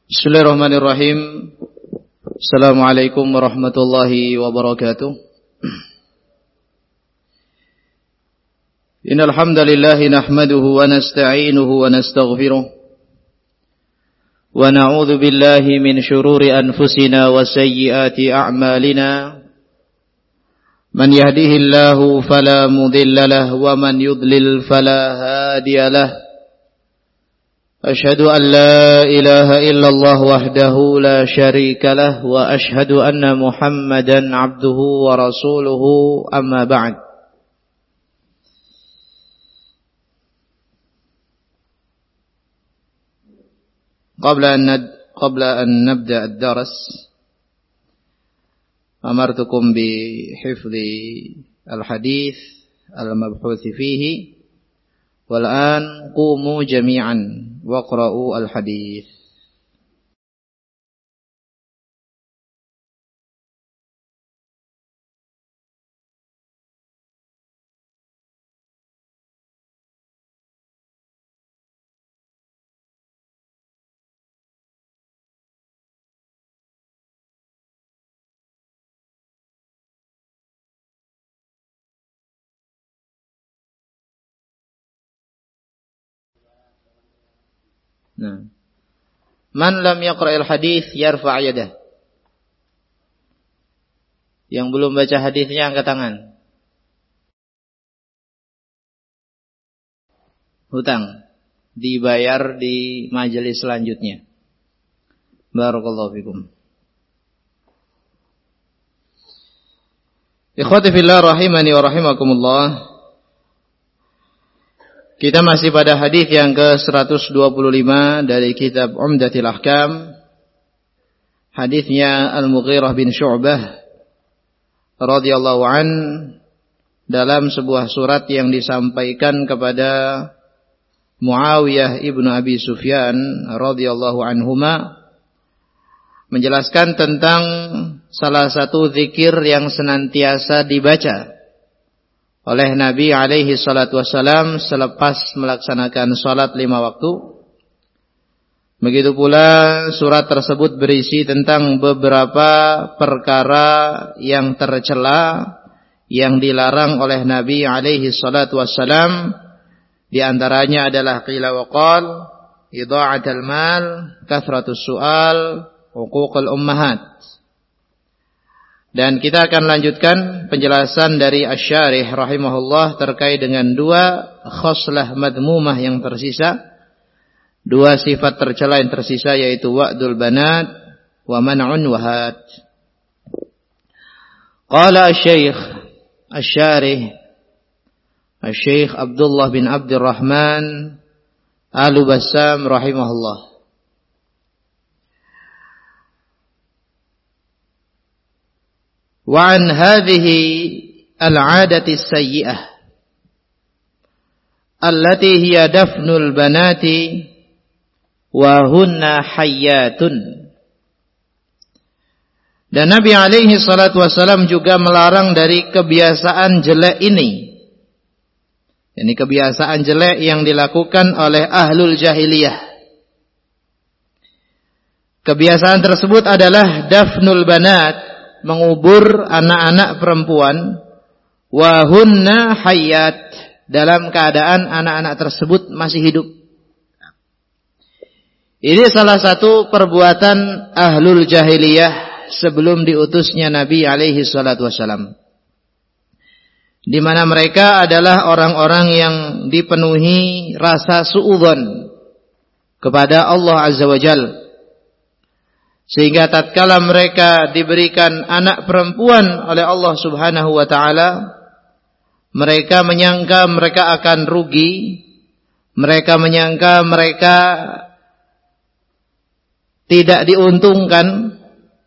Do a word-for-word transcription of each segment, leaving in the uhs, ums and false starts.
Bismillahirrahmanirrahim. Assalamualaikum warahmatullahi wabarakatuh. Innal hamdalillah nahmaduhu wa nasta'inuhu wa nastaghfiruh. Wa na'udzu billahi min shururi anfusina wa sayyiati a'malina. Man yahdihillahu fala mudilla lahu wa man yudlil fala hadiya lahu. أشهد أن لا إله إلا الله وحده لا شريك له وأشهد أن محمدا عبده ورسوله أما بعد. قبل أن قبل أن نبدأ الدرس أمرتكم بحفظ الحديث المبحوث فيه. والآن قوموا جميعا واقرأوا الحديث. Nah. Man lam yaqra'il hadis yarfa' yadah. Yang belum baca hadisnya angkat tangan. Hutang dibayar di majelis selanjutnya. Barakallahu fikum. Ikhwati fillah rahimani wa rahimakumullah. Kita masih pada hadis yang ke seratus dua puluh lima dari kitab Umdatil Ahkam. Hadisnya Al-Mughirah bin Syu'bah radhiyallahu an dalam sebuah surat yang disampaikan kepada Muawiyah ibnu Abi Sufyan radhiyallahu anhuma, menjelaskan tentang salah satu zikir yang senantiasa dibaca oleh Nabi alaihi salatu wassalam selepas melaksanakan salat lima waktu. Begitu pula surat tersebut berisi tentang beberapa perkara yang tercela yang dilarang oleh Nabi alaihi salatu wassalam. Di antaranya adalah qila wa qal, idha'atul mal, kathratus su'al, huququl ummahat. Dan kita akan lanjutkan penjelasan dari Asy-Syarih rahimahullah terkait dengan dua khoslah madmumah yang tersisa, dua sifat tercela yang tersisa, yaitu wa'dul banat wa man'un wahat. Qala asy-Syaikh Asy-Syarih Asy-Syaikh Abdullah bin Abdurrahman Al-Bassam rahimahullah. وعن هذه العادة السيئة التي هي دفن البنات وهن حيات. Dan Nabi alaihi salatu wasallam juga melarang dari kebiasaan jelek ini. Ini kebiasaan jelek yang dilakukan oleh ahlul jahiliyah. Kebiasaan tersebut adalah dafnul banat, mengubur anak-anak perempuan, wa hunna hayyat, dalam keadaan anak-anak tersebut masih hidup. Ini salah satu perbuatan ahlul jahiliyah sebelum diutusnya Nabi alaihi salatu wasallam, di mana mereka adalah orang-orang yang dipenuhi rasa suudzon kepada Allah azza wa jalla, sehingga tatkala mereka diberikan anak perempuan oleh Allah subhanahu wa ta'ala, mereka menyangka mereka akan rugi, mereka menyangka mereka tidak diuntungkan.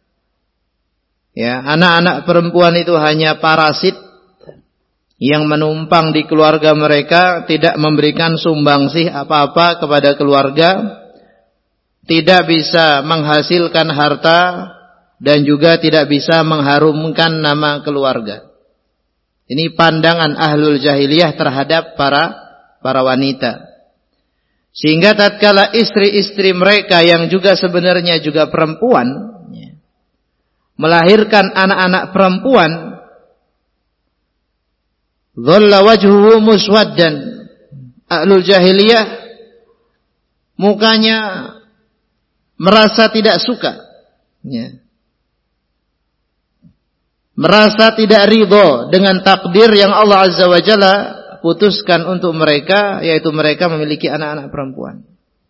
Ya, anak-anak perempuan itu hanya parasit yang menumpang di keluarga mereka, tidak memberikan sumbangsih apa-apa kepada keluarga, tidak bisa menghasilkan harta, dan juga tidak bisa mengharumkan nama keluarga. Ini pandangan ahlul jahiliyah terhadap para para wanita. Sehingga tatkala istri-istri mereka yang juga sebenarnya juga perempuan melahirkan anak-anak perempuan, dhalla wajhuhu muswaddan, ahlul jahiliyah mukanya merasa tidak suka, ya. Merasa tidak ridho dengan takdir yang Allah Azza wa Jalla putuskan untuk mereka, yaitu mereka memiliki anak-anak perempuan.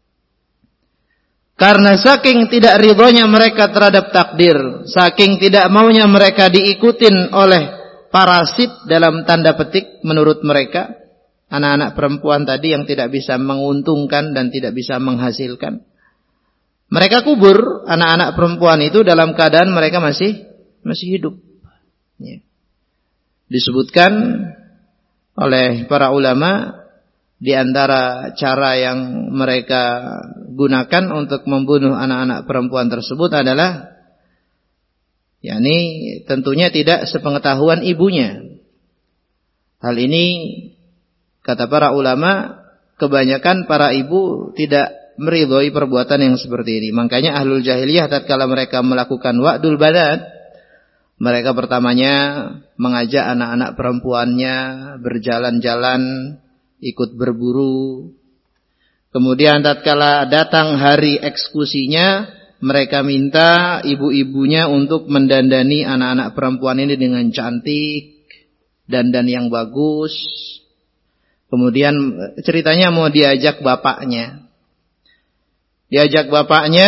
Karena saking tidak ridhonya mereka terhadap takdir, saking tidak maunya mereka diikutin oleh parasit dalam tanda petik menurut mereka, anak-anak perempuan tadi yang tidak bisa menguntungkan dan tidak bisa menghasilkan, mereka kubur anak-anak perempuan itu dalam keadaan mereka masih masih hidup. Ya. Disebutkan oleh para ulama di antara cara yang mereka gunakan untuk membunuh anak-anak perempuan tersebut adalah, yakni tentunya tidak sepengetahuan ibunya. Hal ini kata para ulama, kebanyakan para ibu tidak meridhoi perbuatan yang seperti ini. Makanya ahlul jahiliyah tatkala mereka melakukan wa'dul banat, mereka pertamanya mengajak anak-anak perempuannya berjalan-jalan, ikut berburu. Kemudian tatkala datang hari eksekusinya, mereka minta ibu-ibunya untuk mendandani anak-anak perempuan ini dengan cantik, dandan yang bagus. Kemudian ceritanya mau diajak bapaknya. Diajak bapaknya,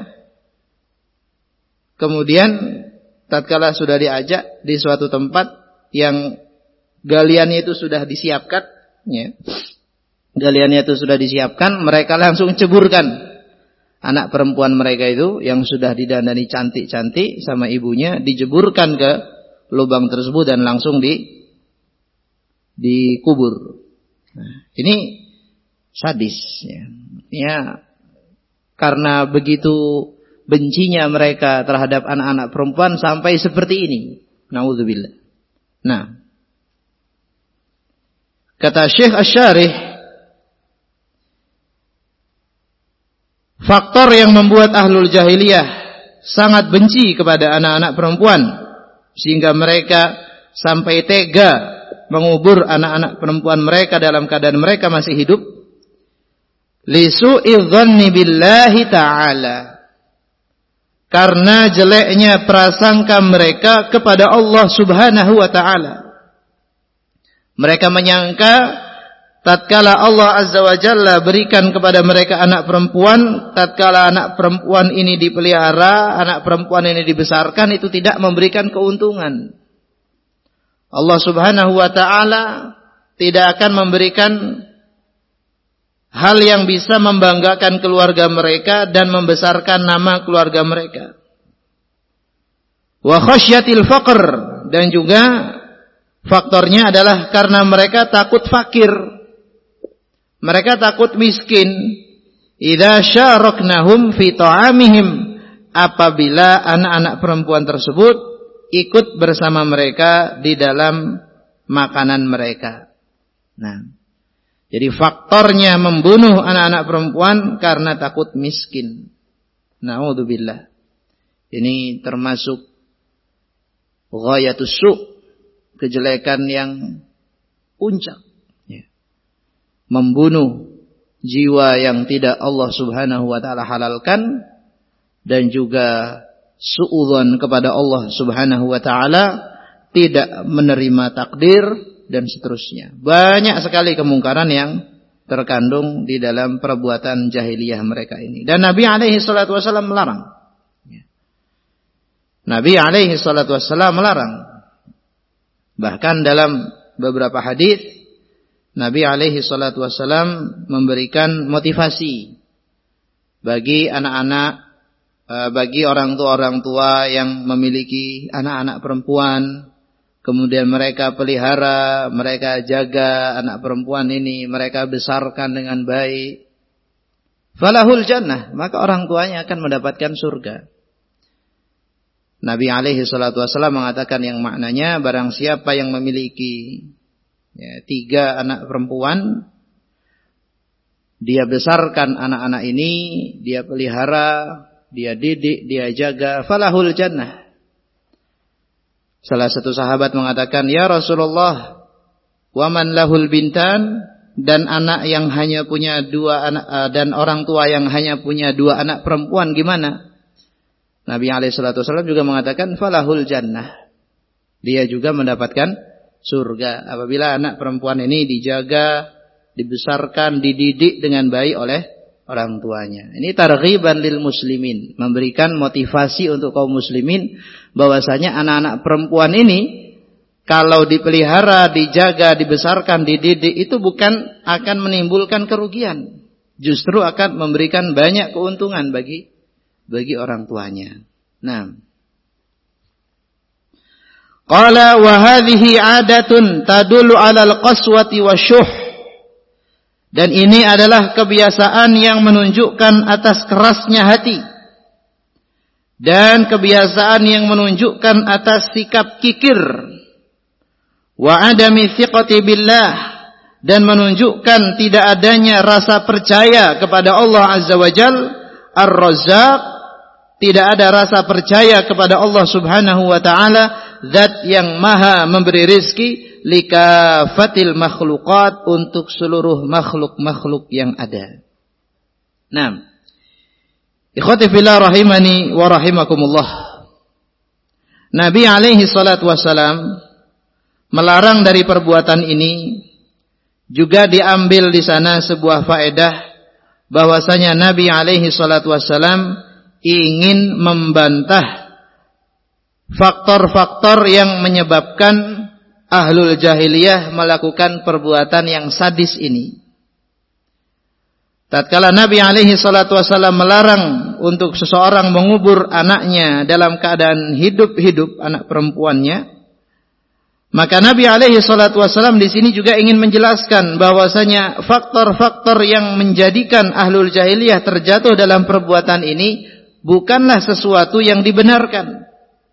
kemudian tatkala sudah diajak di suatu tempat yang galiannya itu sudah disiapkan, ya. Galiannya itu sudah disiapkan, mereka langsung ceburkan anak perempuan mereka itu yang sudah didandani cantik-cantik sama ibunya, dijeburkan ke lubang tersebut dan langsung di dikubur. Nah, ini sadis, ya. Ya, karena begitu bencinya mereka terhadap anak-anak perempuan sampai seperti ini. Na'udzubillah. Nah, kata Syekh Asy-Syarih, faktor yang membuat ahlul jahiliyah sangat benci kepada anak-anak perempuan sehingga mereka sampai tega mengubur anak-anak perempuan mereka dalam keadaan mereka masih hidup, li su'i dhanni billahi ta'ala, karena jeleknya prasangka mereka kepada Allah Subhanahu wa ta'ala. Mereka menyangka tatkala Allah Azza wa Jalla berikan kepada mereka anak perempuan, tatkala anak perempuan ini dipelihara, anak perempuan ini dibesarkan, itu tidak memberikan keuntungan. Allah Subhanahu wa ta'ala tidak akan memberikan hal yang bisa membanggakan keluarga mereka dan membesarkan nama keluarga mereka. Wa khasyatil faqr, dan juga faktornya adalah karena mereka takut fakir. Mereka takut miskin. Idza syaraknahum fi ta'amihim, apabila anak-anak perempuan tersebut ikut bersama mereka di dalam makanan mereka. Nah, jadi faktornya membunuh anak-anak perempuan karena takut miskin. Na'udzubillah. Ini termasuk ghayatus su', kejelekan yang puncak. Ya. Membunuh jiwa yang tidak Allah Subhanahu wa ta'ala halalkan, dan juga su'udzon kepada Allah Subhanahu wa ta'ala, tidak menerima takdir, dan seterusnya. Banyak sekali kemungkaran yang terkandung di dalam perbuatan jahiliyah mereka ini. Dan Nabi alaihi salatu wasallam melarang. Nabi alaihi salatu wasallam melarang. Bahkan dalam beberapa hadis Nabi alaihi salatu wasallam memberikan motivasi bagi anak-anak, bagi orang tua-orang tua yang memiliki anak-anak perempuan, kemudian mereka pelihara, mereka jaga anak perempuan ini, mereka besarkan dengan baik. Falahul jannah, maka orang tuanya akan mendapatkan surga. Nabi alaihi salatu wasallam mengatakan yang maknanya, barang siapa yang memiliki ya, tiga anak perempuan, dia besarkan anak-anak ini, dia pelihara, dia didik, dia jaga, falahul jannah. Salah satu sahabat mengatakan, "Ya Rasulullah, wa man lahul bintan?" Dan anak yang hanya punya dua anak, dan orang tua yang hanya punya dua anak perempuan gimana? Nabi alaihi salatu wasallam juga mengatakan, "Falahul jannah." Dia juga mendapatkan surga apabila anak perempuan ini dijaga, dibesarkan, dididik dengan baik oleh orang tuanya. Ini targhiban lil muslimin, memberikan motivasi untuk kaum muslimin bahwasanya anak-anak perempuan ini kalau dipelihara, dijaga, dibesarkan, dididik itu bukan akan menimbulkan kerugian, justru akan memberikan banyak keuntungan bagi bagi orang tuanya. Nah, qala wa hadhihi 'adatun tadullu 'alal qaswati wasyuh. Dan ini adalah kebiasaan yang menunjukkan atas kerasnya hati. Dan kebiasaan yang menunjukkan atas sikap kikir. Wa adami thiqati billah. Dan menunjukkan tidak adanya rasa percaya kepada Allah Azza wa Jal. Ar-Razzaq. Tidak ada rasa percaya kepada Allah Subhanahu wa ta'ala. Zat yang maha memberi rizki. Likafatil makhluqat, untuk seluruh makhluk-makhluk yang ada. Nah, ikhwati fillah rahimani wa rahimakumullah. Nabi alaihi salatu wassalam melarang dari perbuatan ini. Juga diambil di sana sebuah faedah bahwasanya Nabi alaihi salatu wassalam ingin membantah faktor-faktor yang menyebabkan ahlul jahiliyah melakukan perbuatan yang sadis ini. Tatkala Nabi alaihi salatu wasallam melarang untuk seseorang mengubur anaknya dalam keadaan hidup-hidup, anak perempuannya, maka Nabi alaihi salatu wasallam di sini juga ingin menjelaskan bahwasanya faktor-faktor yang menjadikan ahlul jahiliyah terjatuh dalam perbuatan ini bukanlah sesuatu yang dibenarkan.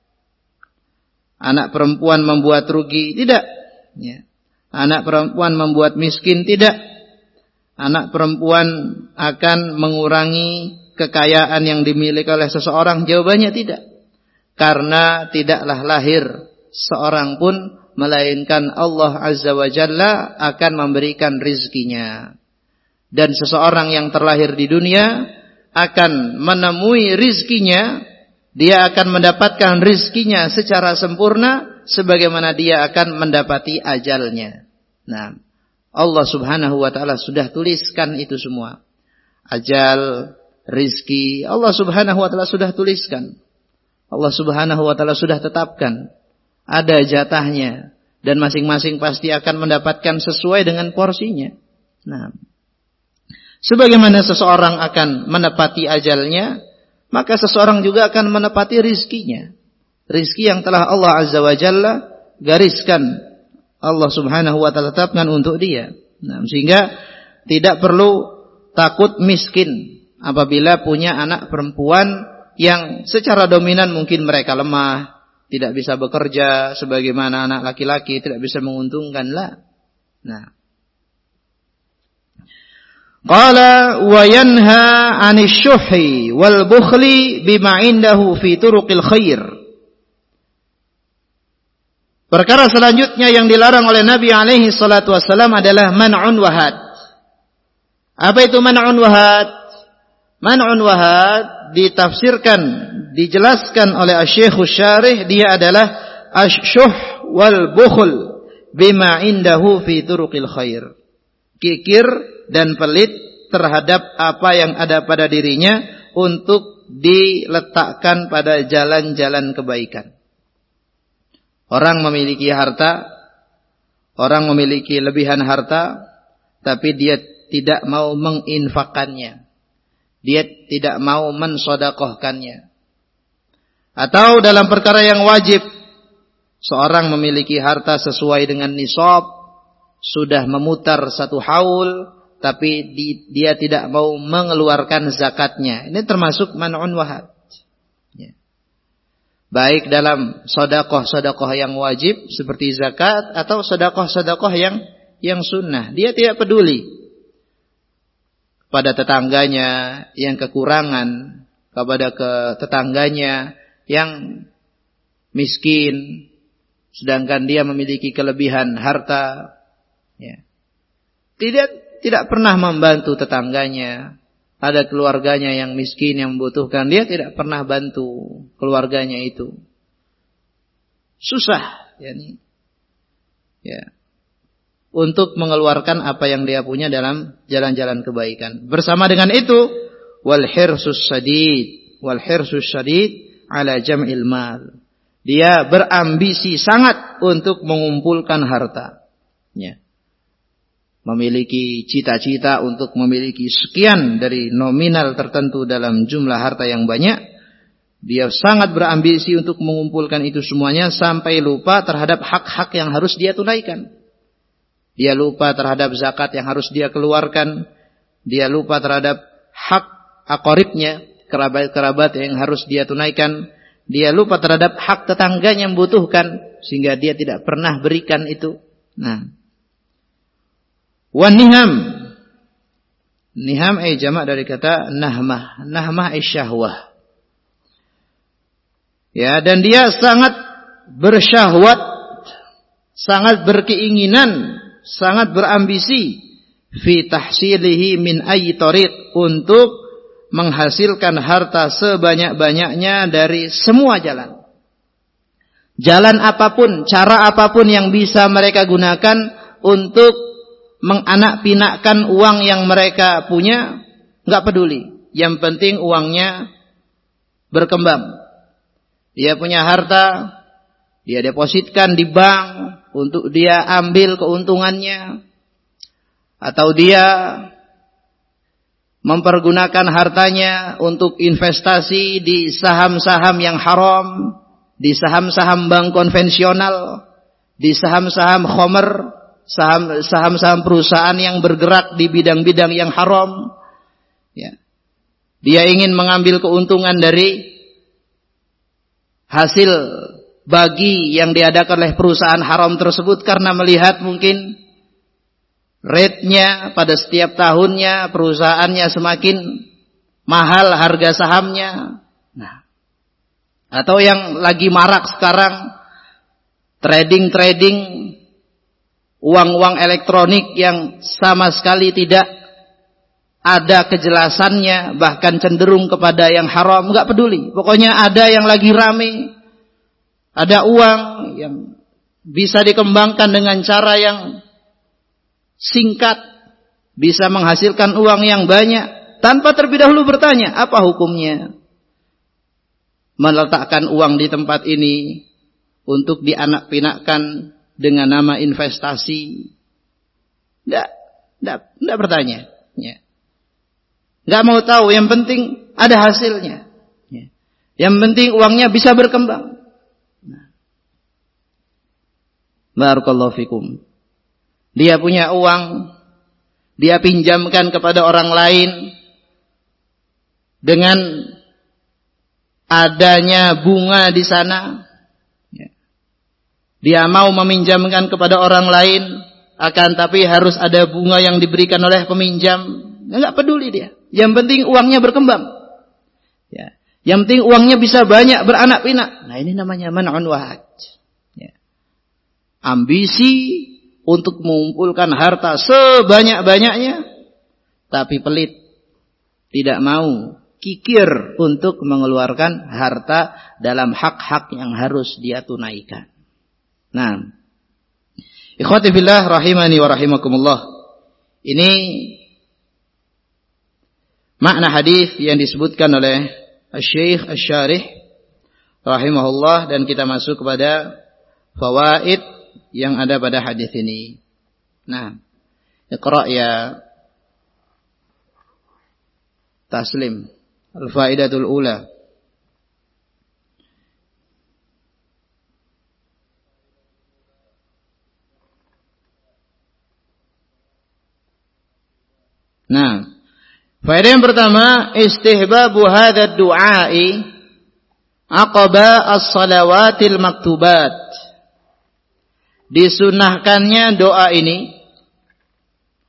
Anak perempuan membuat rugi, tidak. Ya. Anak perempuan membuat miskin, tidak. Anak perempuan akan mengurangi kekayaan yang dimiliki oleh seseorang, jawabannya tidak. Karena tidaklah lahir seorang pun, melainkan Allah Azza wa Jalla akan memberikan rizkinya. Dan seseorang yang terlahir di dunia akan menemui rizkinya. Dia akan mendapatkan rizkinya secara sempurna sebagaimana dia akan mendapati ajalnya. Nah, Allah Subhanahu wa ta'ala sudah tuliskan itu semua. Ajal, rizki, Allah Subhanahu wa ta'ala sudah tuliskan. Allah Subhanahu wa ta'ala sudah tetapkan. Ada jatahnya. Dan masing-masing pasti akan mendapatkan sesuai dengan porsinya. Nah, sebagaimana seseorang akan menepati ajalnya, maka seseorang juga akan menepati rizkinya. Rizki yang telah Allah Azza wa Jalla gariskan, Allah Subhanahu wa ta'ala tetapkan untuk dia. Nah, sehingga tidak perlu takut miskin apabila punya anak perempuan yang secara dominan mungkin mereka lemah, tidak bisa bekerja sebagaimana anak laki-laki, tidak bisa menguntungkan lah. Nah, qala wa yanha 'anil syuhi wal bukhli bima 'indahu fi turuqil khair. Perkara selanjutnya yang dilarang oleh Nabi alaihi salatu wasallam adalah man'un wahad. Apa itu man'un wahad? Man'un wahad ditafsirkan, dijelaskan oleh Asy-Syaikh Asy-Syarih, dia adalah asyuh wal bukhl bima 'indahu fi turuqil khair. Kikir dan pelit terhadap apa yang ada pada dirinya untuk diletakkan pada jalan-jalan kebaikan. Orang memiliki harta, orang memiliki lebihan harta, tapi dia tidak mau menginfakkannya. Dia tidak mau mensodakohkannya. Atau dalam perkara yang wajib, seorang memiliki harta sesuai dengan nisab, sudah memutar satu haul, tapi di, dia tidak mau mengeluarkan zakatnya. Ini termasuk man'un wahad. Ya. Baik dalam sodakoh-sodakoh yang wajib seperti zakat, atau sodakoh-sodakoh yang yang sunnah. Dia tidak peduli. pada tetangganya yang kekurangan, kepada ke tetangganya yang miskin, sedangkan dia memiliki kelebihan harta, ya. Tidak tidak pernah membantu tetangganya. Ada keluarganya yang miskin yang membutuhkan, dia tidak pernah bantu keluarganya itu. Susah, yani, ya, untuk mengeluarkan apa yang dia punya dalam jalan-jalan kebaikan. Bersama dengan itu, wal hirsus sadid, wal hirsus sadid ala jam'il mal. Dia berambisi sangat untuk mengumpulkan harta. Ya. Memiliki cita-cita untuk memiliki sekian dari nominal tertentu dalam jumlah harta yang banyak. Dia sangat berambisi untuk mengumpulkan itu semuanya sampai lupa terhadap hak-hak yang harus dia tunaikan. Dia lupa terhadap zakat yang harus dia keluarkan. Dia lupa terhadap hak aqaribnya, kerabat-kerabat yang harus dia tunaikan. Dia lupa terhadap hak tetangganya yang membutuhkan, sehingga dia tidak pernah berikan itu. Nah, wan niham, niham ay jamak dari kata nahmah, nahmah ay syahwah. Ya, dan dia sangat bersyahwat, sangat berkeinginan, sangat berambisi fi tahsilihi min ayyi tariq, untuk menghasilkan harta sebanyak-banyaknya dari semua jalan. Jalan apapun, cara apapun yang bisa mereka gunakan untuk menganak-pinakkan uang yang mereka punya, enggak peduli. Yang penting uangnya berkembang. Dia punya harta, dia depositkan di bank untuk dia ambil keuntungannya, atau dia mempergunakan hartanya untuk investasi di saham-saham yang haram, di saham-saham bank konvensional, di saham-saham khomer, saham-saham perusahaan yang bergerak di bidang-bidang yang haram. Ya. Dia ingin mengambil keuntungan dari hasil bagi yang diadakan oleh perusahaan haram tersebut, karena melihat mungkin rate-nya pada setiap tahunnya perusahaannya semakin mahal harga sahamnya. Nah, atau yang lagi marak sekarang, trading-trading uang-uang elektronik yang sama sekali tidak ada kejelasannya, bahkan cenderung kepada yang haram, enggak peduli. Pokoknya ada yang lagi rame, ada uang yang bisa dikembangkan dengan cara yang singkat, bisa menghasilkan uang yang banyak, tanpa terlebih dahulu bertanya, apa hukumnya meletakkan uang di tempat ini untuk dianak-pinakkan dengan nama investasi? Tidak, tidak, tidak bertanya. Ya. Nggak mau tahu, yang penting ada hasilnya. Ya. Yang penting uangnya bisa berkembang. Nah. Barakallahu fikum. Dia punya uang, dia pinjamkan kepada orang lain dengan adanya bunga di sana. Ya. Dia mau meminjamkan kepada orang lain, akan tapi harus ada bunga yang diberikan oleh peminjam. Nggak peduli dia. Yang penting uangnya berkembang. Ya. Yang penting uangnya bisa banyak, beranak pinak. Nah, ini namanya man'un wahaj. Ya. Ambisi untuk mengumpulkan harta sebanyak-banyaknya, tapi pelit. Tidak mau, kikir untuk mengeluarkan harta dalam hak-hak yang harus dia tunaikan. Nah, ikhwati fillah rahimani wa rahimakumullah. Ini makna hadis yang disebutkan oleh Syekh Asy-Syarih rahimahullah, dan kita masuk kepada fawaid yang ada pada hadis ini. Nah, iqra ya Taslim al-faidatul ula. Nah, faedah yang pertama, istihbabu hadzal du'ai aqaba as-salawatil maktubat. Disunahkannya doa ini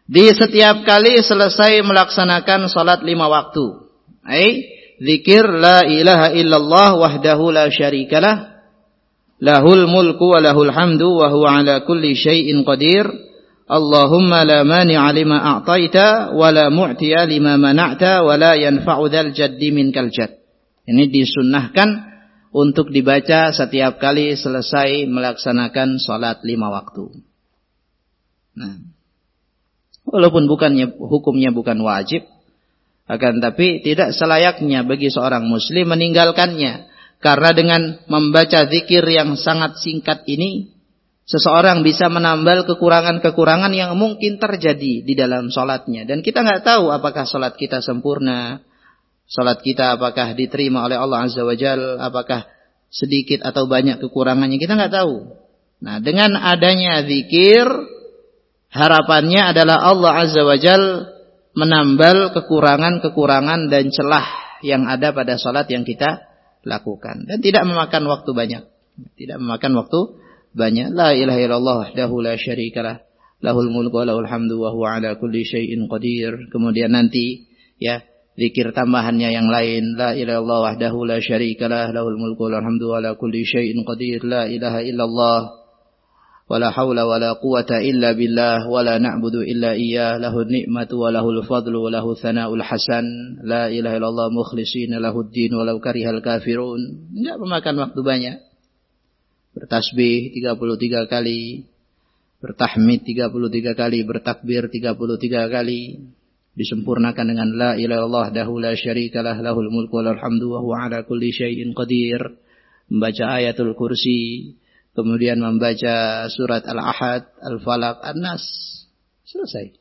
di setiap kali selesai melaksanakan salat lima waktu. Ai zikir la ilaha illallah wahdahu la syarikalah lahul mulku wa lahul hamdu wa huwa ala kulli syai'in qadir. Allahumma la mani'a lima a'taita wa la mu'tiya lima mana'ta wa la yanfa'u dzal jaddi minkal jadd. Ini disunnahkan untuk dibaca setiap kali selesai melaksanakan salat lima waktu. Nah, walaupun bukannya hukumnya bukan wajib, akan tapi tidak selayaknya bagi seorang muslim meninggalkannya, karena dengan membaca zikir yang sangat singkat ini seseorang bisa menambal kekurangan-kekurangan yang mungkin terjadi di dalam salatnya, dan kita nggak tahu apakah salat kita sempurna, salat kita apakah diterima oleh Allah Azza wa Jalla, apakah sedikit atau banyak kekurangannya, kita nggak tahu. Nah, dengan adanya zikir, harapannya adalah Allah Azza wa Jalla menambal kekurangan-kekurangan dan celah yang ada pada salat yang kita lakukan, dan tidak memakan waktu banyak. Tidak memakan waktu banyak. La ilaha illallah wahdahu la syarikalah lahul mulku wa lahul hamdu wa huwa ala kulli syai'in qadir. Kemudian nanti ya zikir tambahannya yang lain, la ilaha illallah wahdahu la syarikalah lahul mulku wa lahul hamdu wa ala kulli syai'in qadir. La ilaha illallah wa la haula wa la quwata illa billah wa la na'budu illa iyyah lahun ni'matu wa lahul fadlu wa lahu thana'ul hasan. La ilaha illallah mukhlishina lahud din walau karihal kafirun. Enggak memakan waktu banyak. Bertasbih tiga puluh tiga kali, bertahmid tiga puluh tiga kali, bertakbir tiga puluh tiga kali, disempurnakan dengan la ilaha illallah wahdahu la syarikalah lahul mulku wa lahul hamdu wa huwa ala kulli syai'in qadir. Membaca ayatul kursi, kemudian membaca surat Al-Ahad, Al-Falaq, An-Nas. Selesai.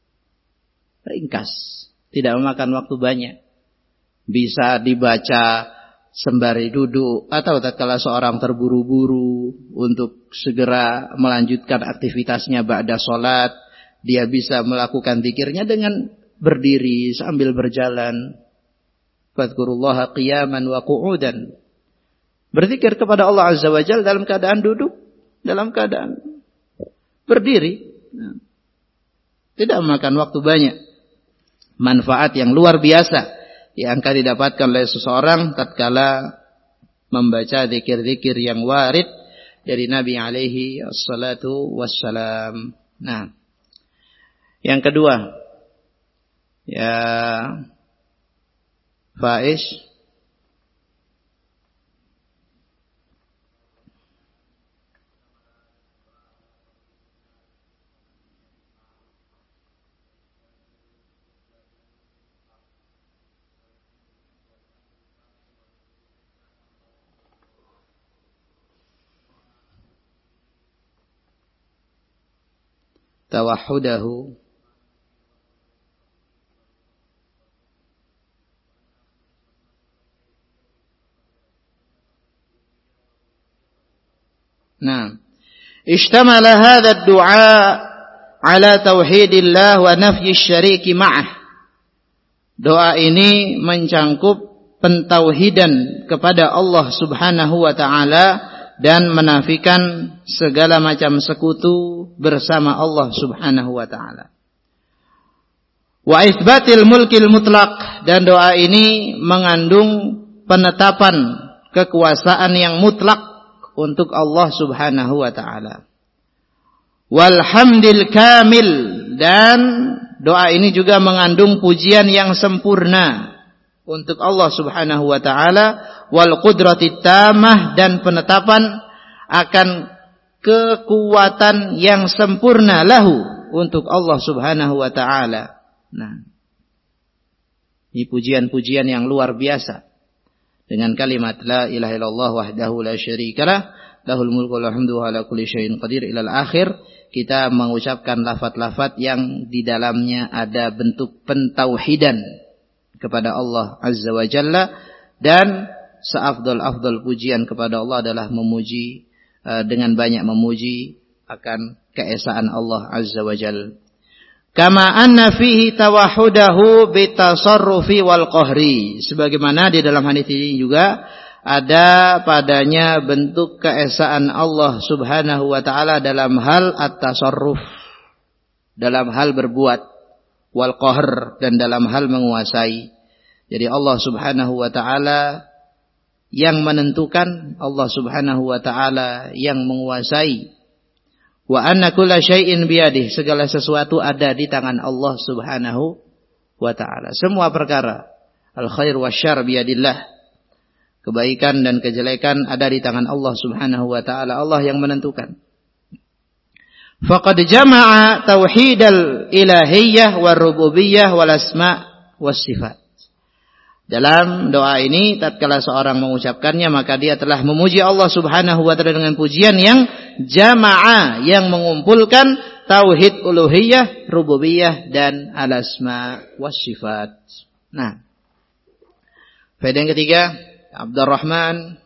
Ringkas, tidak memakan waktu banyak. Bisa dibaca sembari duduk, atau tatkala seorang terburu-buru untuk segera melanjutkan aktivitasnya ba'da salat, dia bisa melakukan zikirnya dengan berdiri sambil berjalan. Fadhkurullaha qiyaman wa qu'udan. Berzikir kepada Allah Azza wa Jalla dalam keadaan duduk, dalam keadaan berdiri. Tidak memakan waktu banyak. Manfaat yang luar biasa yang akan didapatkan oleh seseorang tatkala membaca zikir-zikir yang warid dari Nabi alaihi assalatu wassalam. Nah, yang kedua, ya Faiz, tawahhudahu Nah, ishtamala hadha ad-du'a ala tauhidillah wa nafyi syariki ma'ah. Doa ini mencangkup pentauhidan kepada Allah Subhanahu wa taala dan menafikan segala macam sekutu bersama Allah Subhanahu wa taala. Wa itsbatil mulkil mutlaq, dan doa ini mengandung penetapan kekuasaan yang mutlak untuk Allah Subhanahu wa taala. Walhamdil kamil, dan doa ini juga mengandung pujian yang sempurna untuk Allah Subhanahu wa taala, wal qudratit tamah, dan penetapan akan kekuatan yang sempurna lahu untuk Allah Subhanahu wa taala. Nah, ini pujian-pujian yang luar biasa. Dengan kalimat la ilaha illallah wahdahu la syarikalah lahul mulku wa lahul hamdu wa ala kulli syai'in qadir ilal akhir, kita mengucapkan lafaz-lafaz yang di dalamnya ada bentuk pentauhidan kepada Allah Azza wa Jalla, dan seafdal-afdal pujian kepada Allah adalah memuji uh, dengan banyak memuji akan keesaan Allah Azza wa Jalla. Kama anna fihi tawahhudahu bitasarrufi wal qahri, sebagaimana di dalam hadis ini juga ada padanya bentuk keesaan Allah Subhanahu wa taala dalam hal at-tasarruf, dalam hal berbuat, wal qahr, dan dalam hal menguasai. Jadi Allah Subhanahu wa taala yang menentukan, Allah Subhanahu wa taala yang menguasai. Wa anna kulla syai'in biyadihi, segala sesuatu ada di tangan Allah Subhanahu wa taala. Semua perkara, al khair wasyarr biyadillah. Kebaikan dan kejelekan ada di tangan Allah Subhanahu wa taala. Allah yang menentukan. Faqad jama'a tauhidal ilahiyyah war rububiyyah wal asma' was sifat. Dalam doa ini tatkala seorang mengucapkannya maka dia telah memuji Allah Subhanahu wa taala dengan pujian yang jama'a, yang mengumpulkan tauhid uluhiyah, rububiyah dan al-asma was sifat. Nah, faedah yang ketiga, Abdurrahman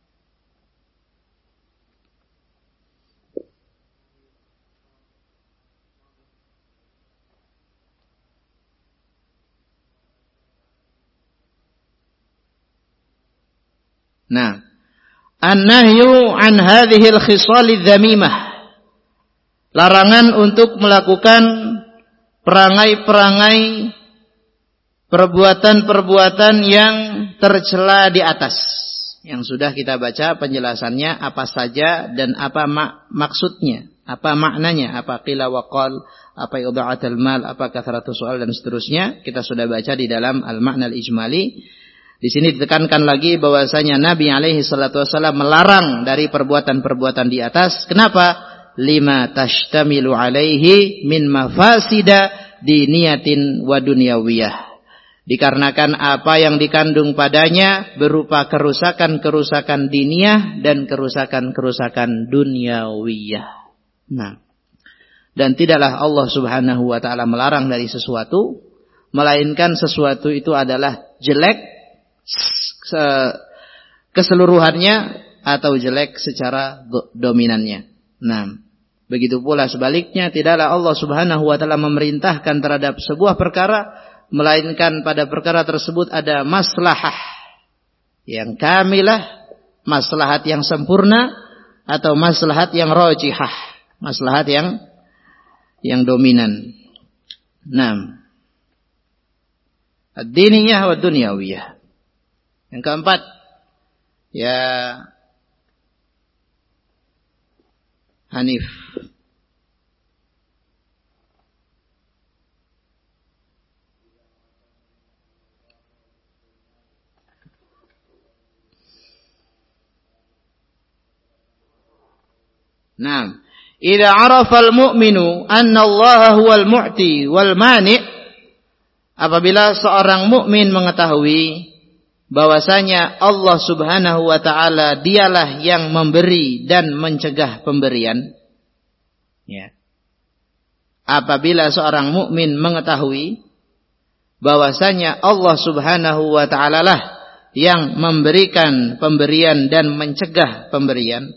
Nah, an-nahyu an hadhil khisal dzamimah. Larangan untuk melakukan perangai-perangai, perbuatan-perbuatan yang tercela di atas. Yang sudah kita baca penjelasannya apa saja dan apa mak- maksudnya, apa maknanya, apa qila wa qal, apa idha'atul mal, apa kathratus su'al dan seterusnya. Kita sudah baca di dalam al-ma'na al-ijmali. Di sini ditekankan lagi bahwasanya Nabi alaihi salatu wasallam melarang dari perbuatan-perbuatan di atas. Kenapa? Lima tashtamilu alaihi min mafasida diniyatin wa dunyawiyah. Dikarenakan apa yang dikandung padanya berupa kerusakan-kerusakan diniyah dan kerusakan-kerusakan dunyawiyah. Nah, dan tidaklah Allah Subhanahu wa taala melarang dari sesuatu, melainkan sesuatu itu adalah jelek keseluruhannya atau jelek secara dominannya. Nah, begitu pula sebaliknya, tidaklah Allah Subhanahu wa taala memerintahkan terhadap sebuah perkara melainkan pada perkara tersebut ada maslahah yang kamilah, maslahat yang sempurna atau maslahat yang rajihah, maslahat yang yang dominan. Nah, ad-diniyah wa dunyawiyah. Yang keempat, ya Hanif. Nah, idza 'arafa al-mu'minu anna Allah huwal mu'ti wal mani', apabila seorang mukmin mengetahui bahwasanya Allah Subhanahu wa taala dialah yang memberi dan mencegah pemberian. Ya. Apabila seorang mukmin mengetahui bahwasanya Allah Subhanahu wa taala lah yang memberikan pemberian dan mencegah pemberian,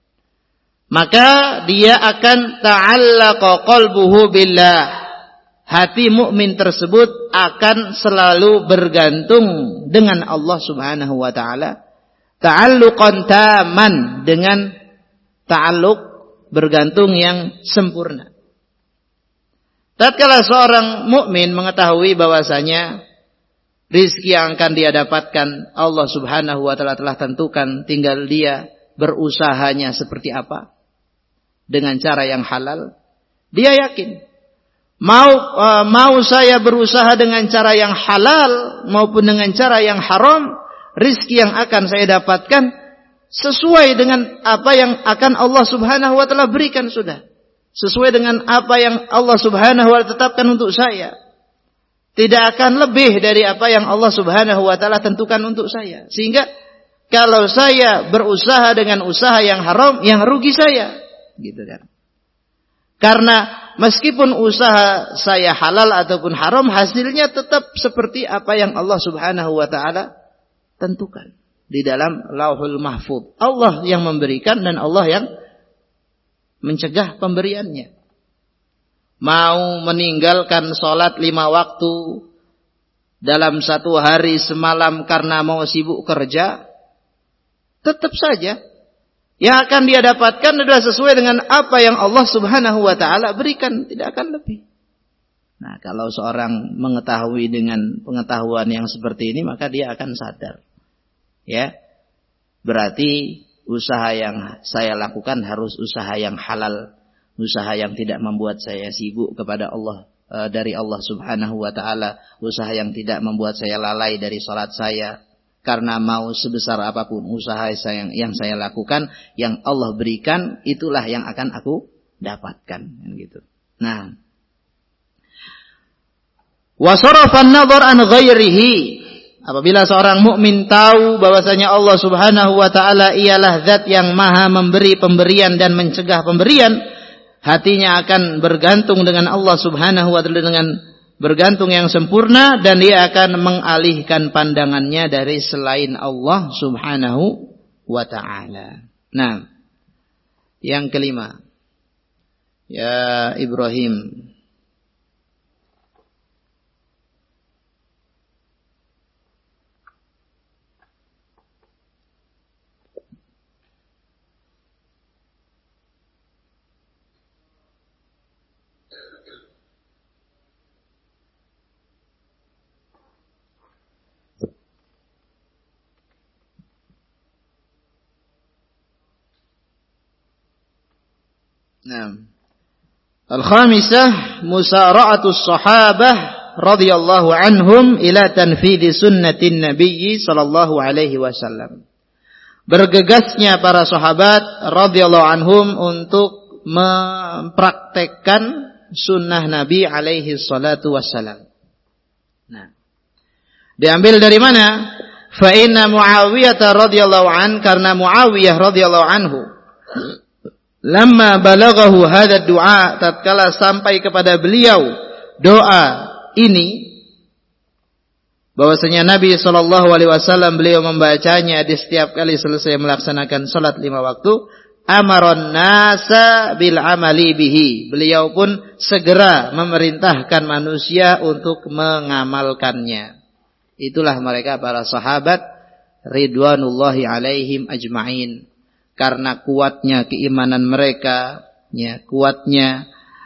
maka dia akan ta'allaqa qalbuhu billah. Hati mukmin tersebut akan selalu bergantung dengan Allah Subhanahu wa taala, ta'alluqan taman, dengan ta'alluq bergantung yang sempurna. Tatkala seorang mukmin mengetahui bahwasanya rizki yang akan dia dapatkan Allah Subhanahu wa taala telah tentukan, tinggal dia berusahanya seperti apa dengan cara yang halal, dia yakin Mau uh, mau saya berusaha dengan cara yang halal maupun dengan cara yang haram, rizki yang akan saya dapatkan sesuai dengan apa yang akan Allah Subhanahu wa taala berikan sudah. Sesuai dengan apa yang Allah Subhanahu wa taala tetapkan untuk saya. Tidak akan lebih dari apa yang Allah Subhanahu wa taala tentukan untuk saya. Sehingga kalau saya berusaha dengan usaha yang haram, yang rugi saya. Gitu kan. Karena meskipun usaha saya halal ataupun haram, hasilnya tetap seperti apa yang Allah Subhanahu wa taala tentukan di dalam Lauhul Mahfuz. Allah yang memberikan dan Allah yang mencegah pemberiannya. Mau meninggalkan sholat lima waktu dalam satu hari semalam karena mau sibuk kerja, tetap saja Yang akan dia dapatkan adalah sesuai dengan apa yang Allah Subhanahu wa taala berikan, tidak akan lebih. Nah, kalau seorang mengetahui dengan pengetahuan yang seperti ini, maka dia akan sadar. Ya. Berarti usaha yang saya lakukan harus usaha yang halal, usaha yang tidak membuat saya sibuk kepada Allah, e, dari Allah Subhanahu wa taala, usaha yang tidak membuat saya lalai dari salat saya. Karena mau sebesar apapun usaha saya yang, yang saya lakukan, yang Allah berikan, itulah yang akan aku dapatkan. Gitu. Nah, wasarafan nadhar an ghairihi. Apabila seorang mukmin tahu bahwasanya Allah Subhanahu wa taala ialah zat yang maha memberi pemberian dan mencegah pemberian, hatinya akan bergantung dengan Allah Subhanahu wa taala dengan bergantung yang sempurna, dan dia akan mengalihkan pandangannya dari selain Allah Subhanahu wa ta'ala. Nah, yang kelima. Ya Ibrahim. Nah, al-khamisah musara'atus sahabah radhiyallahu anhum ila tanfidhi sunnatin nabiyyi sallallahu alaihi wasallam. Bergegasnya para sahabat radhiyallahu anhum untuk mempraktekkan sunnah Nabi alaihi salatu wasallam. Nah, diambil dari mana? Fa inna Muawiyah radhiyallahu an, karena Muawiyah radhiyallahu anhu lamma balaghahu hadha du'a, tatkala sampai kepada beliau doa ini, bahwasanya Nabi sallallahu alaihi wasallam beliau membacanya di setiap kali selesai melaksanakan salat lima waktu, amaron nasa bil amali bihi, beliau pun segera memerintahkan manusia untuk mengamalkannya. Itulah mereka para sahabat ridwanullahi alaihim ajma'in. Karena kuatnya keimanan mereka, ya, kuatnya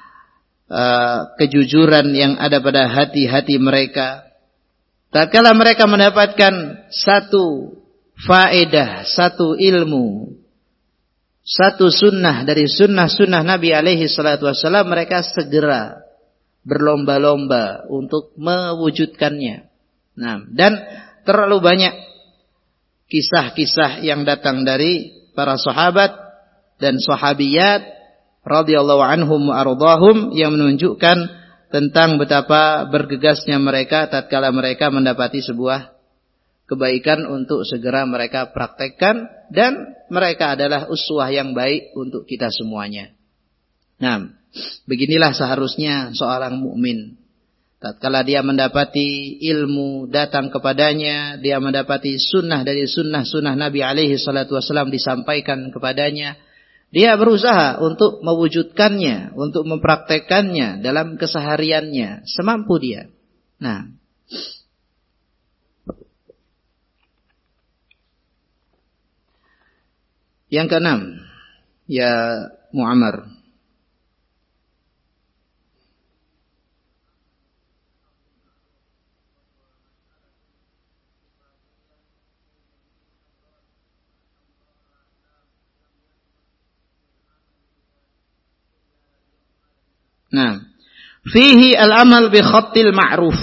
uh, kejujuran yang ada pada hati-hati mereka. Tatkala mereka mendapatkan satu faedah, satu ilmu, satu sunnah dari sunnah-sunnah Nabi alaihi salatu wassalam, mereka segera berlomba-lomba untuk mewujudkannya. Nah, dan terlalu banyak kisah-kisah yang datang dari para sahabat dan sahabiyat radhiyallahu anhum wa ardhahum yang menunjukkan tentang betapa bergegasnya mereka tatkala mereka mendapati sebuah kebaikan untuk segera mereka praktekkan, dan mereka adalah uswah yang baik untuk kita semuanya. Nah, beginilah seharusnya seorang mukmin. Tatkala dia mendapati ilmu datang kepadanya, dia mendapati sunnah dari sunnah-sunnah Nabi alaihi salatu wasallam disampaikan kepadanya, dia berusaha untuk mewujudkannya, untuk mempraktekannya dalam kesehariannya semampu dia. Nah, yang keenam, ya Muammar. Nah, fihi al-amal bi khattil ma'ruf.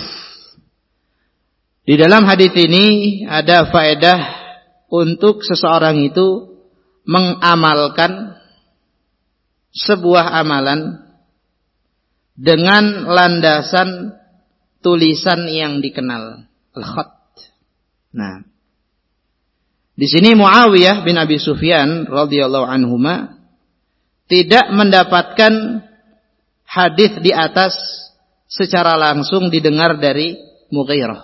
Di dalam hadis ini ada faedah untuk seseorang itu mengamalkan sebuah amalan dengan landasan tulisan yang dikenal, al-khat. Nah, di sini Muawiyah bin Abi Sufyan radhiyallahu anhuma tidak mendapatkan hadis di atas secara langsung didengar dari Mughirah.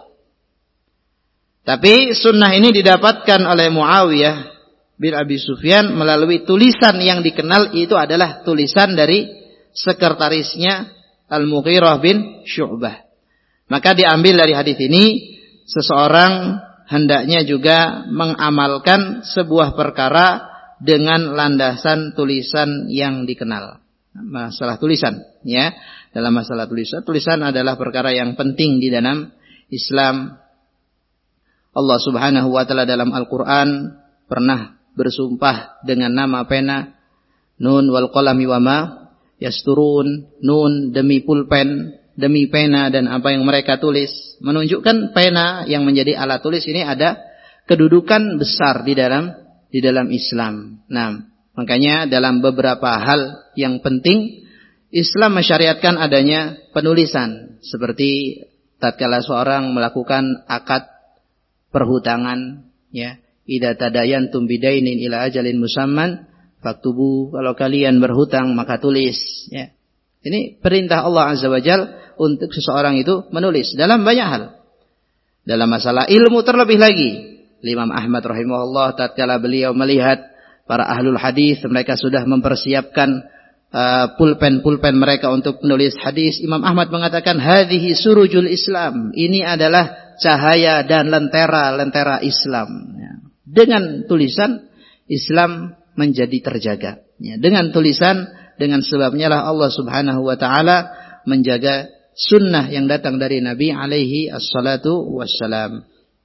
Tapi sunnah ini didapatkan oleh Muawiyah bin Abi Sufyan melalui tulisan yang dikenal, itu adalah tulisan dari sekretarisnya Al-Mughirah bin Syu'bah. Maka diambil dari hadis ini, seseorang hendaknya juga mengamalkan sebuah perkara dengan landasan tulisan yang dikenal. Masalah tulisan, ya. Dalam masalah tulisan, tulisan adalah perkara yang penting di dalam Islam. Allah Subhanahu wa taala dalam Al-Qur'an pernah bersumpah dengan nama pena, nun wal qalami wama yasturun, nun demi pulpen, demi pena dan apa yang mereka tulis, menunjukkan pena yang menjadi alat tulis ini ada kedudukan besar di dalam di dalam Islam. Nah, makanya dalam beberapa hal yang penting Islam mensyariatkan adanya penulisan, seperti tatkala seorang melakukan akad perhutangan, ya, idza tadayantum bidainin ila ajalin musamman faktubu, kalau kalian berhutang maka tulis, ya. Ini perintah Allah Azza wa Jalla untuk seseorang itu menulis dalam banyak hal. Dalam masalah ilmu terlebih lagi, Imam Ahmad rahimahullah tatkala beliau melihat para ahlul hadis mereka sudah mempersiapkan Uh, pulpen-pulpen mereka untuk menulis hadis, Imam Ahmad mengatakan hadhihi surujul Islam, ini adalah cahaya dan lentera-lentera Islam, ya. Dengan tulisan Islam menjadi terjaga, ya. Dengan tulisan, dengan sebabnya lah Allah Subhanahu wa taala menjaga sunnah yang datang dari Nabi alaihi assalatu wassalam.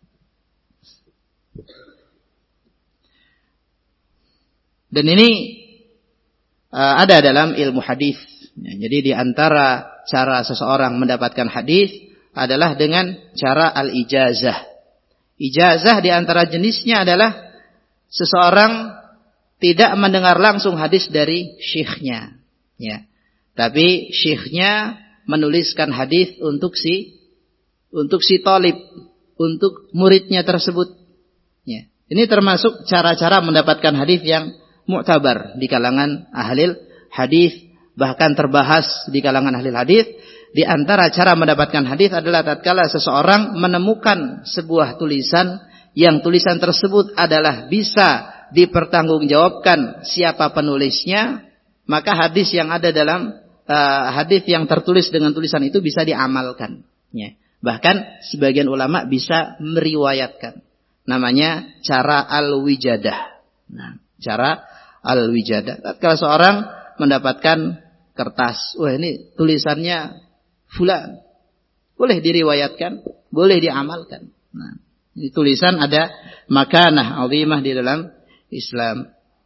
Dan ini Uh, ada dalam ilmu hadis. Ya, jadi di antara cara seseorang mendapatkan hadis adalah dengan cara al-ijazah. Ijazah di antara jenisnya adalah seseorang tidak mendengar langsung hadis dari syekhnya, ya. Tapi syekhnya menuliskan hadis untuk si untuk si talib, untuk muridnya tersebut, ya. Ini termasuk cara-cara mendapatkan hadis yang mu'tabar di kalangan ahli hadis, bahkan terbahas di kalangan ahli hadis. Di antara cara mendapatkan hadis adalah tatkala seseorang menemukan sebuah tulisan yang tulisan tersebut adalah bisa dipertanggungjawabkan siapa penulisnya, maka hadis yang ada dalam uh, hadis yang tertulis dengan tulisan itu bisa diamalkan, ya. Bahkan sebagian ulama bisa meriwayatkan. Namanya cara al-wijadah. Nah, cara al-wijadah. Kalau seorang mendapatkan kertas, wah ini tulisannya fulan, boleh diriwayatkan, boleh diamalkan. Nah, ini tulisan ada makanah azimah di dalam Islam.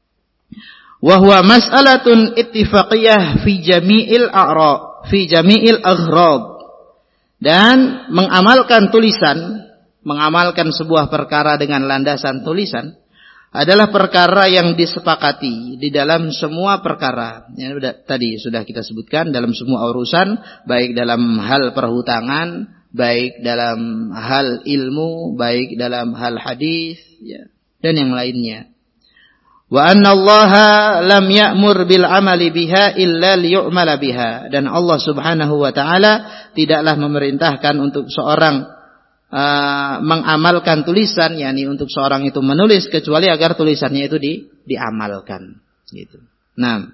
Wa huwa mas'alatun ittifaqiyah fi jami'il a'ra, fi jami'il aghrad. Dan mengamalkan tulisan, mengamalkan sebuah perkara dengan landasan tulisan adalah perkara yang disepakati di dalam semua perkara. Yang sudah, tadi sudah kita sebutkan dalam semua urusan, baik dalam hal perhutangan, baik dalam hal ilmu, baik dalam hal hadis, ya, dan yang lainnya. Wa anna Allah lam ya'mur bil amali biha illa liyu'mala biha. Dan Allah Subhanahu wa taala tidaklah memerintahkan untuk seorang Uh, mengamalkan tulisan, yakni untuk seorang itu menulis, kecuali agar tulisannya itu di, diamalkan, gitu. Nah,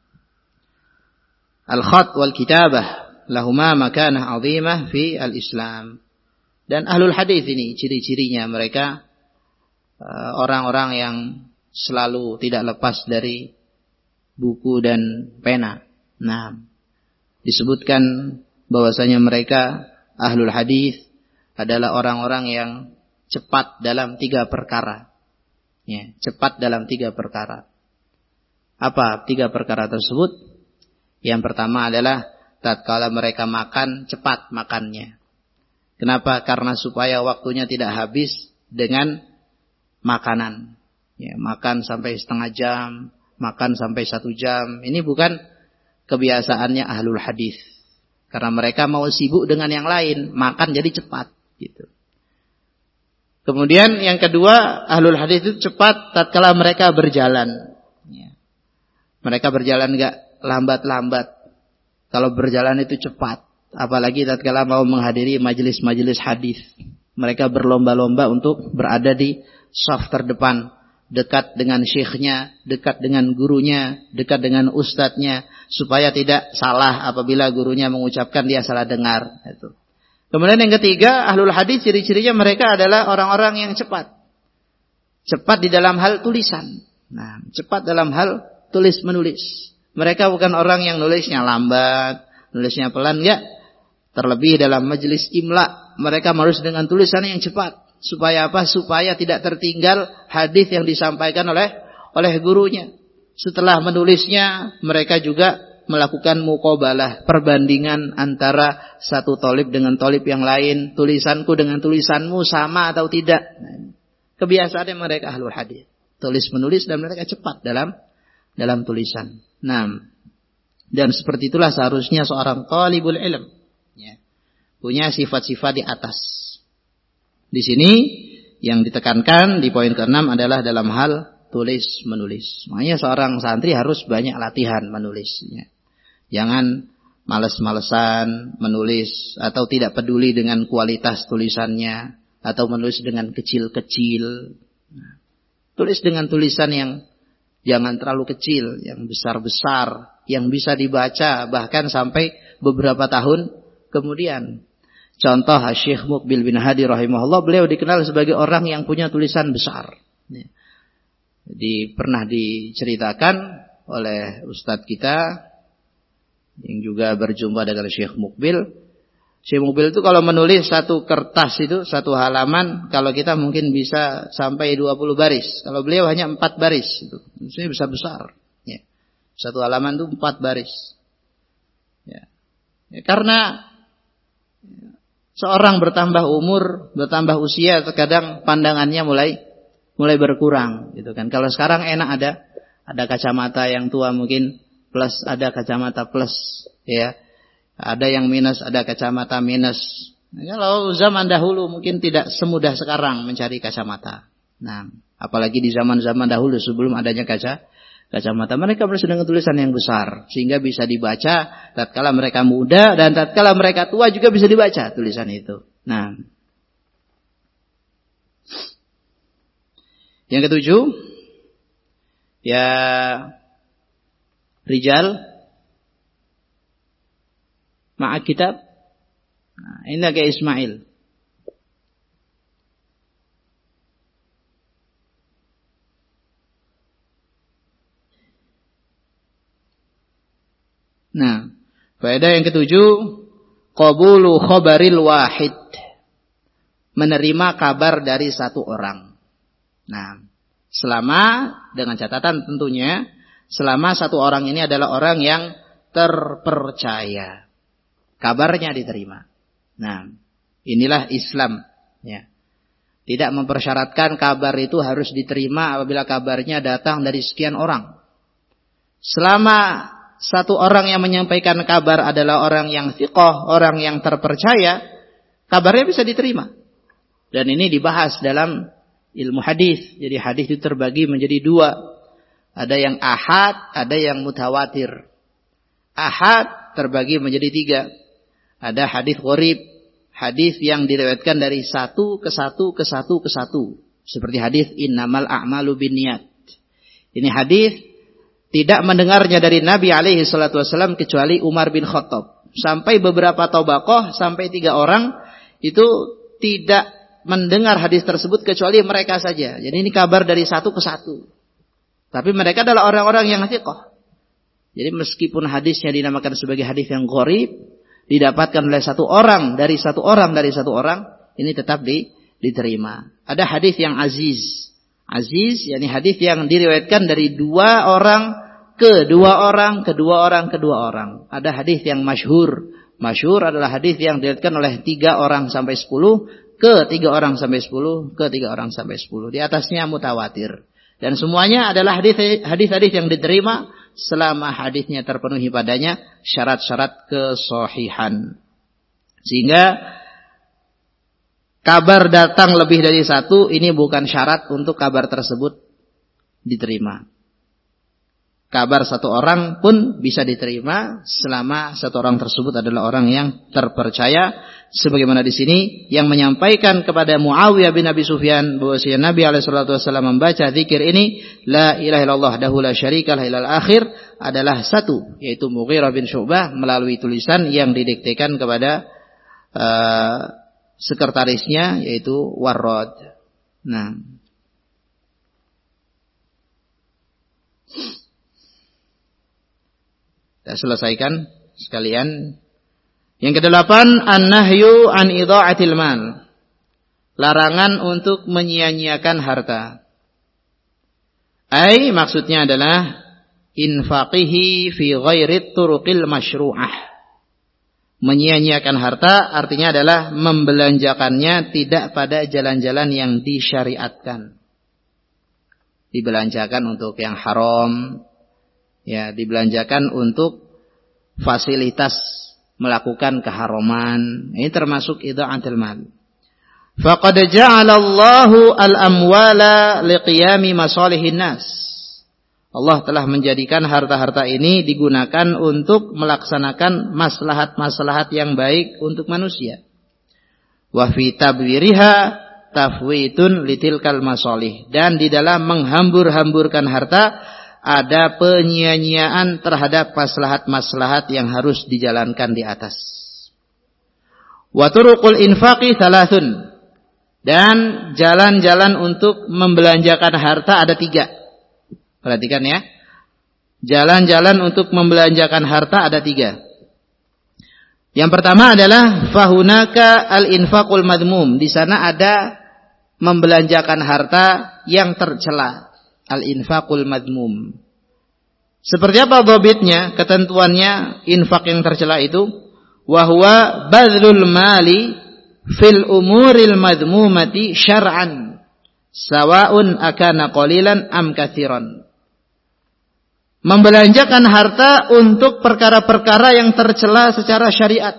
al-khat wal kitabah lahuma makanah azimah fi al-Islam. Dan ahlul hadis ini ciri-cirinya mereka uh, orang-orang yang selalu tidak lepas dari buku dan pena. Nah, disebutkan bahwasanya mereka ahlul hadis adalah orang-orang yang cepat dalam tiga perkara. Ya, cepat dalam tiga perkara. Apa tiga perkara tersebut? Yang pertama adalah tatkala mereka makan, cepat makannya. Kenapa? Karena supaya waktunya tidak habis dengan makanan. Ya, makan sampai setengah jam, makan sampai satu jam. Ini bukan kebiasaannya ahlul hadis. Karena mereka mau sibuk dengan yang lain, makan jadi cepat. Gitu. Kemudian yang kedua, ahlul hadis itu cepat tatkala mereka berjalan. Ya. Mereka berjalan enggak lambat-lambat. Kalau berjalan itu cepat, apalagi tatkala mau menghadiri majelis-majelis hadis. Mereka berlomba-lomba untuk berada di saf terdepan, dekat dengan syekhnya, dekat dengan gurunya, dekat dengan ustadznya, supaya tidak salah apabila gurunya mengucapkan dia salah dengar. Itu. Kemudian yang ketiga, ahlul hadis ciri-cirinya mereka adalah orang-orang yang cepat. Cepat di dalam hal tulisan. Nah, cepat dalam hal tulis menulis. Mereka bukan orang yang nulisnya lambat, nulisnya pelan, enggak. Terlebih dalam majelis imla, mereka harus dengan tulisan yang cepat. Supaya apa? Supaya tidak tertinggal hadis yang disampaikan oleh oleh gurunya. Setelah menulisnya, mereka juga melakukan muqabalah, perbandingan antara satu tolib dengan tolib yang lain, tulisanku dengan tulisanmu sama atau tidak. Kebiasaan mereka ahlul hadis, tulis menulis dan mereka cepat dalam dalam tulisan. Nah, dan seperti itulah seharusnya seorang talibul ilm, ya, punya sifat-sifat di atas. Di sini yang ditekankan di poin keenam adalah dalam hal tulis menulis. Makanya seorang santri harus banyak latihan menulisnya. Jangan males-malesan menulis atau tidak peduli dengan kualitas tulisannya atau menulis dengan kecil-kecil. Nah, tulis dengan tulisan yang jangan terlalu kecil, yang besar-besar, yang bisa dibaca bahkan sampai beberapa tahun kemudian. Contoh Syekh Muqbil bin Hadi rahimahullah, beliau dikenal sebagai orang yang punya tulisan besar. Jadi pernah diceritakan oleh ustadz kita yang juga berjumpa dengan Syekh Muqbil. Syekh Muqbil itu kalau menulis satu kertas itu, satu halaman, kalau kita mungkin bisa sampai dua puluh baris. Kalau beliau hanya empat baris. Itu maksudnya besar-besar. Ya. Satu halaman itu empat baris. Ya. Ya, karena seorang bertambah umur, bertambah usia, terkadang pandangannya mulai mulai berkurang, gitu kan. Kalau sekarang enak ada ada kacamata yang tua mungkin plus, ada kacamata plus, ya. Ada yang minus, ada kacamata minus. Nah, kalau zaman dahulu mungkin tidak semudah sekarang mencari kacamata. Nah, apalagi di zaman-zaman dahulu sebelum adanya kaca kacamata, mereka menulis dengan tulisan yang besar sehingga bisa dibaca tatkala mereka muda dan tatkala mereka tua juga bisa dibaca tulisan itu. Nah, yang ketujuh, ya rijal ma'a kitab. Nah, ini kayak Ismail. Nah, faedah yang ketujuh, qabulu khabaril wahid. Menerima kabar dari satu orang. Nah, selama, dengan catatan tentunya, selama satu orang ini adalah orang yang terpercaya. Kabarnya diterima. Nah, inilah Islam. Ya. Tidak mempersyaratkan kabar itu harus diterima apabila kabarnya datang dari sekian orang. Selama satu orang yang menyampaikan kabar adalah orang yang thiqah, orang yang terpercaya, kabarnya bisa diterima. Dan ini dibahas dalam ilmu hadis. Jadi hadis itu terbagi menjadi dua. Ada yang ahad, ada yang mutawatir. Ahad terbagi menjadi tiga. Ada hadis gharib, hadis yang diriwayatkan dari satu ke satu ke satu ke satu. Seperti hadis innamal a'malu binniyat. Ini hadis tidak mendengarnya dari Nabi alaihi salatu wasallam kecuali Umar bin Khattab. Sampai beberapa tabaqah, sampai tiga orang itu tidak mendengar hadis tersebut kecuali mereka saja. Jadi ini kabar dari satu ke satu. Tapi mereka adalah orang-orang yang thiqah. Jadi meskipun hadisnya dinamakan sebagai hadis yang gharib, didapatkan oleh satu orang dari satu orang dari satu orang, ini tetap di, diterima. Ada hadis yang aziz. Aziz, yakni hadis yang diriwayatkan dari dua orang ke dua orang, kedua orang, kedua orang. Ada hadis yang masyhur. Masyhur adalah hadis yang diriwayatkan oleh tiga orang sampai sepuluh, ke tiga orang sampai sepuluh, ke tiga orang sampai sepuluh. Di atasnya mutawatir. Dan semuanya adalah hadis-hadis yang diterima selama hadisnya terpenuhi padanya syarat-syarat kesahihan. Sehingga kabar datang lebih dari satu, ini bukan syarat untuk kabar tersebut diterima. Kabar satu orang pun bisa diterima selama satu orang tersebut adalah orang yang terpercaya. Sebagaimana di sini yang menyampaikan kepada Muawiyah bin Abi Sufyan bahwasanya Nabi alaihi salatu wasallam membaca zikir ini, la ilaha illallah wahdahu la syarikalah ilal akhir, adalah satu, yaitu Mughirah bin Syu'bah melalui tulisan yang didiktekan kepada uh, sekretarisnya yaitu Warrad. Nah, Kita selesaikan sekalian. Yang kedelapan, an-nahyu an idha'atil mal. Larangan untuk menyia-nyiakan harta. Ai maksudnya adalah infaqihi fi ghairi turuqil masyru'ah. Menyia-nyiakan harta artinya adalah membelanjakannya tidak pada jalan-jalan yang disyariatkan. Dibelanjakan untuk yang haram, ya, dibelanjakan untuk fasilitas melakukan keharaman. Ini termasuk idha'atul mal. Faqad ja'ala Allahu al-amwala liqiyami masalihin nas. Allah telah menjadikan harta-harta ini digunakan untuk melaksanakan maslahat-maslahat yang baik untuk manusia. Wa fi tabwiriha tafwitun litilkal masalih. Dan di dalam menghambur-hamburkan harta ada penyia-nyiaan terhadap maslahat-maslahat yang harus dijalankan di atas. Wa turuqul infaqi thalathun. Dan jalan-jalan untuk membelanjakan harta ada tiga. Perhatikan ya. Jalan-jalan untuk membelanjakan harta ada tiga. Yang pertama adalah fahunaka al-infaqul madmum. Di sana ada membelanjakan harta yang tercela. Al-infaqul madmum. Seperti apa dhabitnya, ketentuannya infak yang tercela itu? Wa huwa badlul mali fil umuril madmumati syar'an sawa'un akana qalilan am katsiran. Membelanjakan harta untuk perkara-perkara yang tercela secara syariat.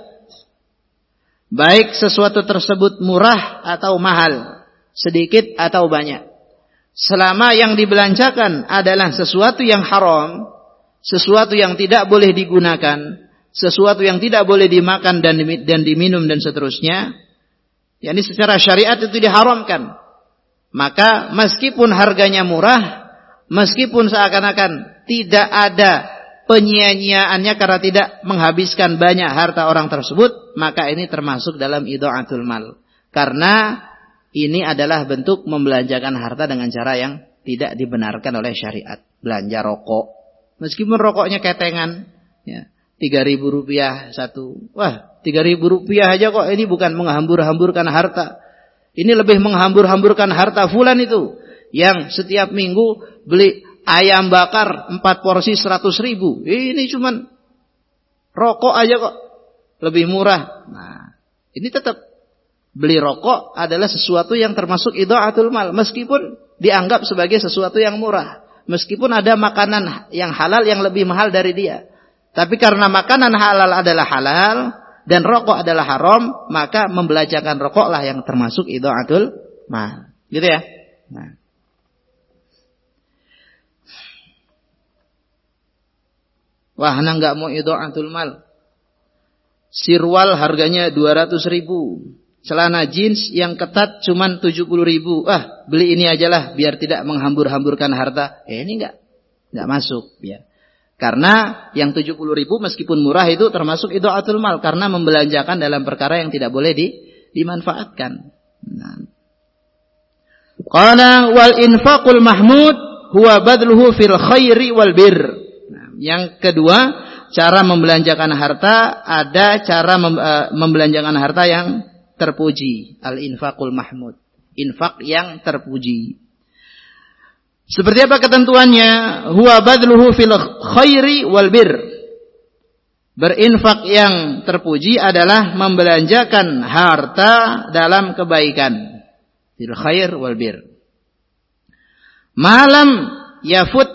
Baik sesuatu tersebut murah atau mahal, sedikit atau banyak. Selama yang dibelanjakan adalah sesuatu yang haram, sesuatu yang tidak boleh digunakan, sesuatu yang tidak boleh dimakan dan dan diminum dan seterusnya, yakni secara syariat itu diharamkan. Maka meskipun harganya murah, meskipun seakan-akan tidak ada penyia-nyiaannya karena tidak menghabiskan banyak harta orang tersebut, maka ini termasuk dalam idha'atul mal. Karena ini adalah bentuk membelanjakan harta dengan cara yang tidak dibenarkan oleh syariat. Belanja rokok. Meskipun rokoknya ketengan. Ya, tiga ribu rupiah satu. Wah, tiga ribu rupiah aja kok. Ini bukan menghambur-hamburkan harta. Ini lebih menghambur-hamburkan harta fulan itu. Yang setiap minggu beli ayam bakar empat porsi seratus ribu. Ini cuman rokok aja kok. Lebih murah. Nah, ini tetap. Beli rokok adalah sesuatu yang termasuk idha'atul mal. Meskipun dianggap sebagai sesuatu yang murah. Meskipun ada makanan yang halal yang lebih mahal dari dia. Tapi karena makanan halal adalah halal dan rokok adalah haram, maka membelanjakan rokoklah yang termasuk idha'atul mal. Gitu ya. Nah. Wah, ana enggak mau idha'atul mal. Sirwal harganya dua ratus ribu. Celana jeans yang ketat cuman tujuh puluh ribu. Ah, beli ini ajalah biar tidak menghambur-hamburkan harta. Eh, ini enggak. Enggak masuk. Ya. Karena yang tujuh puluh ribu meskipun murah itu termasuk idha'atul mal. Karena membelanjakan dalam perkara yang tidak boleh di, dimanfaatkan. Nah. Qala wal infaqul mahmud huwa badluhu fil khairi wal bir. Nah, yang kedua, cara membelanjakan harta ada cara mem, uh, membelanjakan harta yang terpuji, al-infaqul mahmud, infak yang terpuji. Seperti apa ketentuannya? Huwa badluhu fil khairi wal bir. Berinfak yang terpuji adalah membelanjakan harta dalam kebaikan, fil khair wal bir. Malam yafut.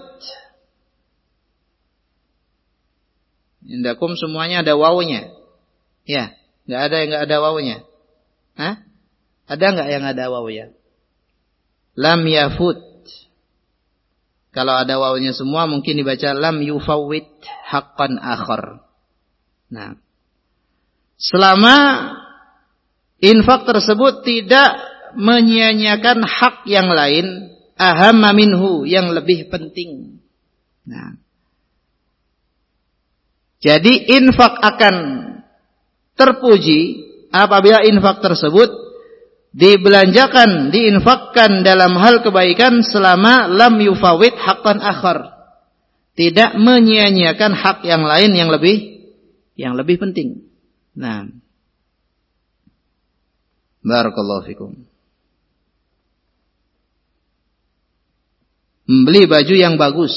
Indakum semuanya ada wawunya. Ya, enggak ada yang enggak ada wawunya. Hah? Ada enggak yang ada wawunya? Lam yafut. Kalau ada wawunya semua mungkin dibaca lam yufawwit haqqan akhar. Nah, selama infak tersebut tidak menyia-nyiakan hak yang lain, ahamma minhu, yang lebih penting. Nah, jadi infak akan terpuji apabila infak tersebut dibelanjakan, diinfakkan dalam hal kebaikan selama lam yufawid haqqan akhar. tidak menyia-nyiakan hak yang lain yang lebih yang lebih penting. Nah, barakallahu fikum. Membeli baju yang bagus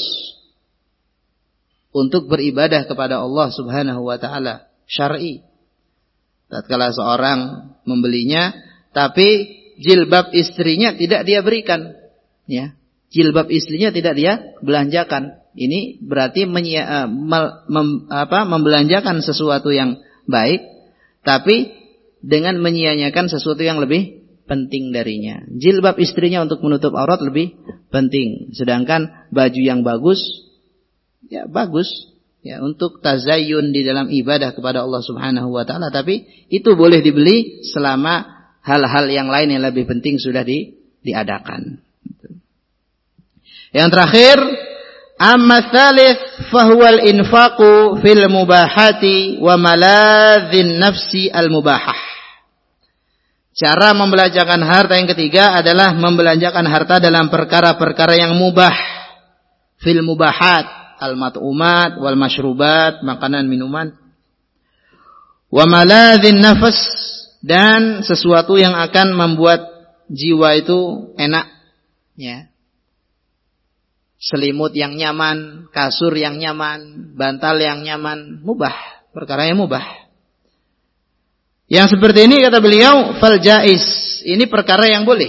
untuk beribadah kepada Allah Subhanahu wa taala syar'i. Tatkala seorang membelinya tapi jilbab istrinya tidak dia berikan, ya. Jilbab istrinya tidak dia belanjakan. Ini berarti menyia, uh, mem, mem, apa, membelanjakan sesuatu yang baik, tapi dengan menyia-nyiakan sesuatu yang lebih penting darinya. Jilbab istrinya untuk menutup aurat lebih penting, sedangkan baju yang bagus, ya bagus, ya untuk tazayyun di dalam ibadah kepada Allah Subhanahu wa taala, tapi itu boleh dibeli selama hal-hal yang lain yang lebih penting sudah di, diadakan. Yang terakhir, amma tsalits fahuwa al-infaqu fil mubahati wa maladzin nafsi al-mubahah. Cara membelanjakan harta yang ketiga adalah membelanjakan harta dalam perkara-perkara yang mubah. Fil mubahat, al-mat'umat wal mashrubat, makanan, minuman. Wa maladzin nafs, dan sesuatu yang akan membuat jiwa itu enak, ya. Selimut yang nyaman, kasur yang nyaman, bantal yang nyaman, mubah, perkara yang mubah. Yang seperti ini kata beliau, fal jaiz, ini perkara yang boleh.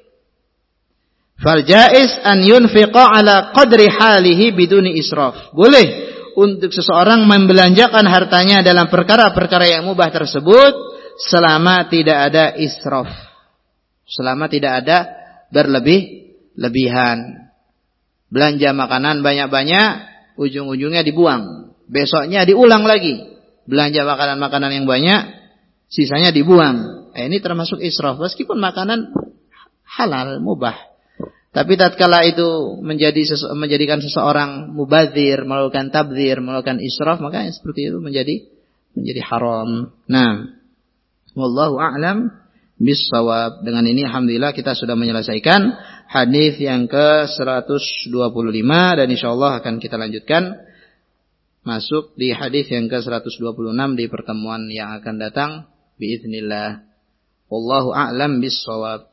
Fal jaiz an yunfiqa ala qadri halihi biduni israf. Boleh untuk seseorang membelanjakan hartanya dalam perkara-perkara yang mubah tersebut selama tidak ada israf. Selama tidak ada berlebih-lebihan. Belanja makanan banyak-banyak, ujung-ujungnya dibuang. Besoknya diulang lagi. Belanja makanan-makanan yang banyak, sisanya dibuang. Eh, ini termasuk israf. Meskipun makanan halal, mubah. Tapi tatkala itu menjadi sese- menjadikan seseorang mubadzir, melakukan tabdzir, melakukan israf, maka seperti itu menjadi menjadi haram. Nah, wallahu a'lam bis-shawab. Dengan ini alhamdulillah kita sudah menyelesaikan hadis yang ke seratus dua puluh lima dan insyaallah akan kita lanjutkan masuk di hadis yang ke seratus dua puluh enam di pertemuan yang akan datang biiznillah. Wallahu a'lam bis-shawab.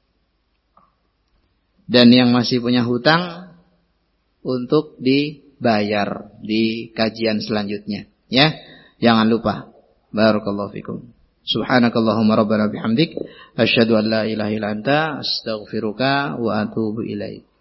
Dan yang masih punya hutang untuk dibayar di kajian selanjutnya, ya. Jangan lupa. Barakallahu fikum. Subhanakallahumma rabbana bihamdik asyhadu an la ilaha illa anta astaghfiruka wa atubu ilaik.